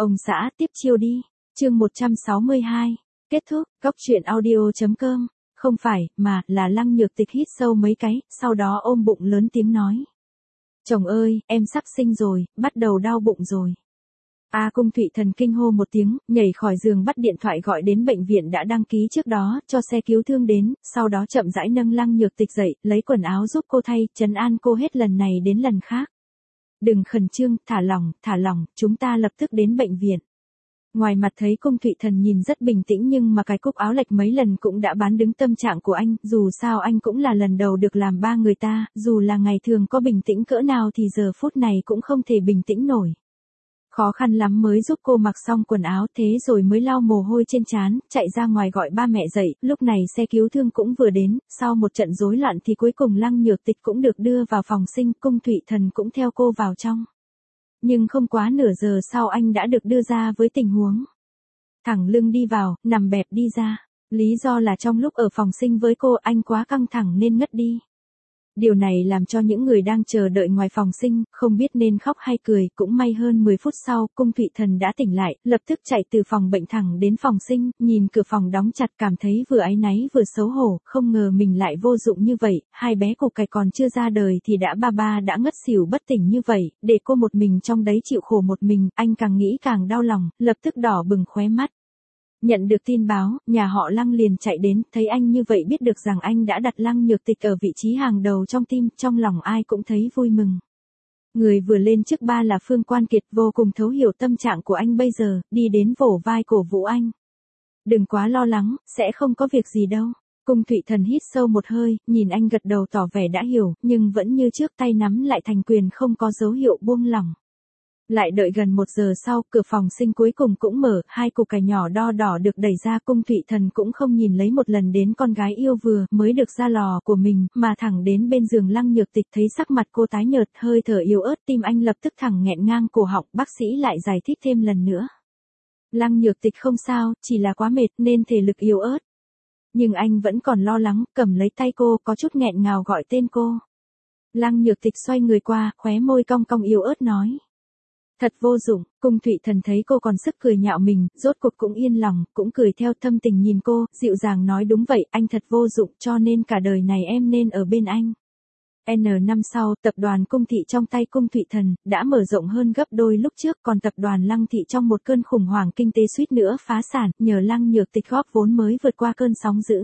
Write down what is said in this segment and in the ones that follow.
Ông xã tiếp chiêu đi. Chương 162. Kết thúc. Góc truyện audio.com. Không phải, mà là Lăng Nhược Tịch hít sâu mấy cái, sau đó ôm bụng lớn tiếng nói. Chồng ơi, em sắp sinh rồi, bắt đầu đau bụng rồi. Cung Thụy Thần kinh hô một tiếng, nhảy khỏi giường bắt điện thoại gọi đến bệnh viện đã đăng ký trước đó, cho xe cứu thương đến, sau đó chậm rãi nâng Lăng Nhược Tịch dậy, lấy quần áo giúp cô thay, trấn an cô hết lần này đến lần khác. Đừng khẩn trương, thả lỏng, chúng ta lập tức đến bệnh viện. Ngoài mặt thấy Cung Thụy Thần nhìn rất bình tĩnh nhưng mà cái cúc áo lệch mấy lần cũng đã bán đứng tâm trạng của anh, dù sao anh cũng là lần đầu được làm ba người ta, dù là ngày thường có bình tĩnh cỡ nào thì giờ phút này cũng không thể bình tĩnh nổi. Khó khăn lắm mới giúp cô mặc xong quần áo thế rồi mới lau mồ hôi trên trán, chạy ra ngoài gọi ba mẹ dậy, lúc này xe cứu thương cũng vừa đến, sau một trận rối loạn thì cuối cùng Lăng Nhược Tịch cũng được đưa vào phòng sinh, Cung Thụy Thần cũng theo cô vào trong. Nhưng không quá nửa giờ sau anh đã được đưa ra với tình huống thẳng lưng đi vào, nằm bẹp đi ra. Lý do là trong lúc ở phòng sinh với cô anh quá căng thẳng nên ngất đi. Điều này làm cho những người đang chờ đợi ngoài phòng sinh, không biết nên khóc hay cười, cũng may hơn 10 phút sau, Cung Thụy Thần đã tỉnh lại, lập tức chạy từ phòng bệnh thẳng đến phòng sinh, nhìn cửa phòng đóng chặt cảm thấy vừa áy náy vừa xấu hổ, không ngờ mình lại vô dụng như vậy, hai bé cục cải còn chưa ra đời thì ba đã ngất xỉu bất tỉnh như vậy, để cô một mình trong đấy chịu khổ một mình, anh càng nghĩ càng đau lòng, lập tức đỏ bừng khóe mắt. Nhận được tin báo, nhà họ Lăng liền chạy đến, thấy anh như vậy biết được rằng anh đã đặt Lăng Nhược Tịch ở vị trí hàng đầu trong tim, trong lòng ai cũng thấy vui mừng. Người vừa lên trước ba là Phương Quan Kiệt vô cùng thấu hiểu tâm trạng của anh bây giờ, đi đến vỗ vai cổ vũ anh. Đừng quá lo lắng, sẽ không có việc gì đâu. Cung Thụy Thần hít sâu một hơi, nhìn anh gật đầu tỏ vẻ đã hiểu, nhưng vẫn như trước tay nắm lại thành quyền không có dấu hiệu buông lỏng. Lại đợi gần 1 giờ sau, cửa phòng sinh cuối cùng cũng mở, hai cục cải nhỏ đo đỏ được đẩy ra, Cung Thụy Thần cũng không nhìn lấy một lần đến con gái yêu vừa mới được ra lò của mình, mà thẳng đến bên giường Lăng Nhược Tịch thấy sắc mặt cô tái nhợt, hơi thở yếu ớt, tim anh lập tức thẳng nghẹn ngang cổ họng, bác sĩ lại giải thích thêm lần nữa. Lăng Nhược Tịch không sao, chỉ là quá mệt nên thể lực yếu ớt. Nhưng anh vẫn còn lo lắng, cầm lấy tay cô, có chút nghẹn ngào gọi tên cô. Lăng Nhược Tịch xoay người qua, khóe môi cong cong yếu ớt nói. Thật vô dụng, Cung Thụy Thần thấy cô còn sức cười nhạo mình, rốt cuộc cũng yên lòng, cũng cười theo thâm tình nhìn cô, dịu dàng nói đúng vậy, anh thật vô dụng cho nên cả đời này em nên ở bên anh. N năm sau, tập đoàn Cung Thị trong tay Cung Thụy Thần, đã mở rộng hơn gấp đôi lúc trước, còn tập đoàn Lăng Thị trong một cơn khủng hoảng kinh tế suýt nữa phá sản, nhờ Lăng Nhược Tịch góp vốn mới vượt qua cơn sóng dữ.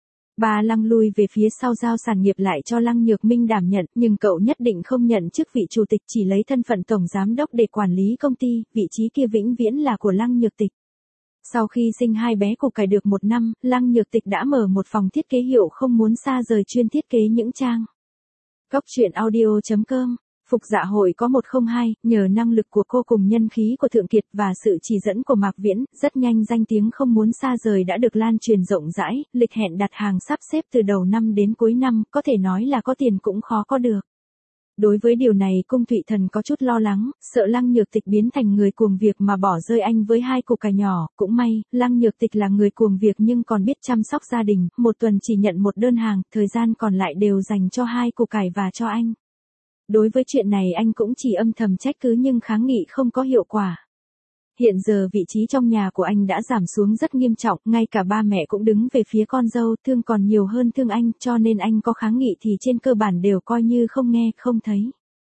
Ba Lăng lui về phía sau giao sản nghiệp lại cho Lăng Nhược Minh đảm nhận, nhưng cậu nhất định không nhận chức vị chủ tịch, chỉ lấy thân phận tổng giám đốc để quản lý công ty, vị trí kia vĩnh viễn là của Lăng Nhược Tịch. Sau khi sinh hai bé cục cải được 1 năm, Lăng Nhược Tịch đã mở một phòng thiết kế hiệu không muốn xa rời chuyên thiết kế những trang. Góc truyện audio.com. Phục Dạ Hội có 102, nhờ năng lực của cô cùng nhân khí của Thượng Kiệt và sự chỉ dẫn của Mạc Viễn, rất nhanh danh tiếng không muốn xa rời đã được lan truyền rộng rãi, lịch hẹn đặt hàng sắp xếp từ đầu năm đến cuối năm, có thể nói là có tiền cũng khó có được. Đối với điều này Cung Thụy Thần có chút lo lắng, sợ Lăng Nhược Tịch biến thành người cuồng việc mà bỏ rơi anh với hai cục cải nhỏ, cũng may, Lăng Nhược Tịch là người cuồng việc nhưng còn biết chăm sóc gia đình, một tuần chỉ nhận một đơn hàng, thời gian còn lại đều dành cho hai cục cải và cho anh. Đối với chuyện này anh cũng chỉ âm thầm trách cứ nhưng kháng nghị không có hiệu quả. Hiện giờ vị trí trong nhà của anh đã giảm xuống rất nghiêm trọng, ngay cả ba mẹ cũng đứng về phía con dâu, thương còn nhiều hơn thương anh, cho nên anh có kháng nghị thì trên cơ bản đều coi như không nghe, không thấy.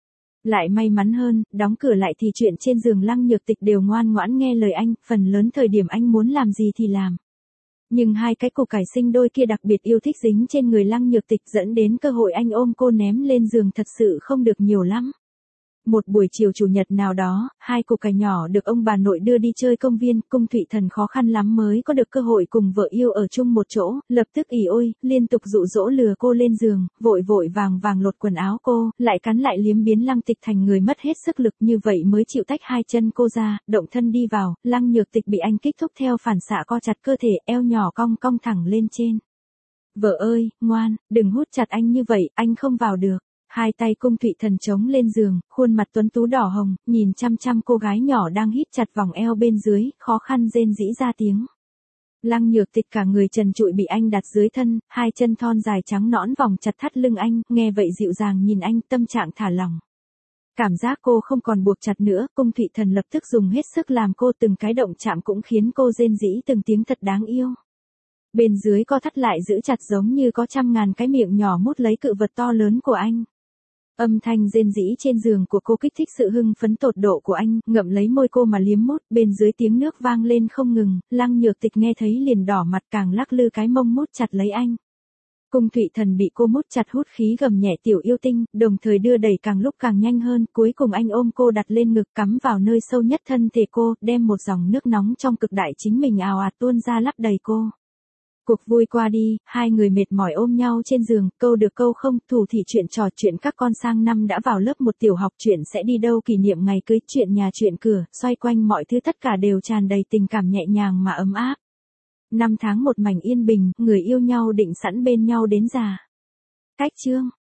Lại may mắn hơn, đóng cửa lại thì chuyện trên giường Lăng Nhược Tịch đều ngoan ngoãn nghe lời anh, phần lớn thời điểm anh muốn làm gì thì làm. Nhưng hai cái cục cải sinh đôi kia đặc biệt yêu thích dính trên người Lăng Nhược Tịch dẫn đến cơ hội anh ôm cô ném lên giường thật sự không được nhiều lắm. Một buổi chiều chủ nhật nào đó, hai cục cải nhỏ được ông bà nội đưa đi chơi công viên, Cung Thụy Thần khó khăn lắm mới có được cơ hội cùng vợ yêu ở chung một chỗ, lập tức ỉ ôi, liên tục dụ dỗ lừa cô lên giường, vội vàng lột quần áo cô, lại cắn lại liếm biến Lăng Tịch thành người mất hết sức lực như vậy mới chịu tách hai chân cô ra, động thân đi vào, Lăng Nhược Tịch bị anh kích thúc theo phản xạ co chặt cơ thể, eo nhỏ cong cong thẳng lên trên. Vợ ơi, ngoan, đừng hút chặt anh như vậy, anh không vào được. Hai tay Cung Thụy Thần chống lên giường, khuôn mặt tuấn tú đỏ hồng, nhìn chăm chăm cô gái nhỏ đang hít chặt vòng eo bên dưới, khó khăn rên rỉ ra tiếng. Lăng Nhược Tịch cả người trần trụi bị anh đặt dưới thân, hai chân thon dài trắng nõn vòng chặt thắt lưng anh, nghe vậy dịu dàng nhìn anh, tâm trạng thả lỏng. Cảm giác cô không còn buộc chặt nữa, Cung Thụy Thần lập tức dùng hết sức làm cô, từng cái động chạm cũng khiến cô rên rỉ từng tiếng thật đáng yêu. Bên dưới co thắt lại giữ chặt giống như có trăm ngàn cái miệng nhỏ mút lấy cự vật to lớn của anh. Âm thanh rên rỉ trên giường của cô kích thích sự hưng phấn tột độ của anh, ngậm lấy môi cô mà liếm mút, bên dưới tiếng nước vang lên không ngừng, Lăng Nhược Tịch nghe thấy liền đỏ mặt, càng lắc lư cái mông mút chặt lấy anh. Cung Thụy Thần bị cô mút chặt hút khí gầm nhẹ tiểu yêu tinh, đồng thời đưa đẩy càng lúc càng nhanh hơn, cuối cùng anh ôm cô đặt lên ngực, cắm vào nơi sâu nhất thân thể cô, đem một dòng nước nóng trong cực đại chính mình ào ạt tuôn ra lấp đầy cô. Cuộc vui qua đi, hai người mệt mỏi ôm nhau trên giường, câu được câu không, thủ thỉ chuyện trò chuyện các con sang năm đã vào lớp 1 tiểu học, chuyện sẽ đi đâu, kỷ niệm ngày cưới, chuyện nhà chuyện cửa, xoay quanh mọi thứ tất cả đều tràn đầy tình cảm nhẹ nhàng mà ấm áp. 5 tháng một mảnh yên bình, người yêu nhau định sẵn bên nhau đến già. Cách chương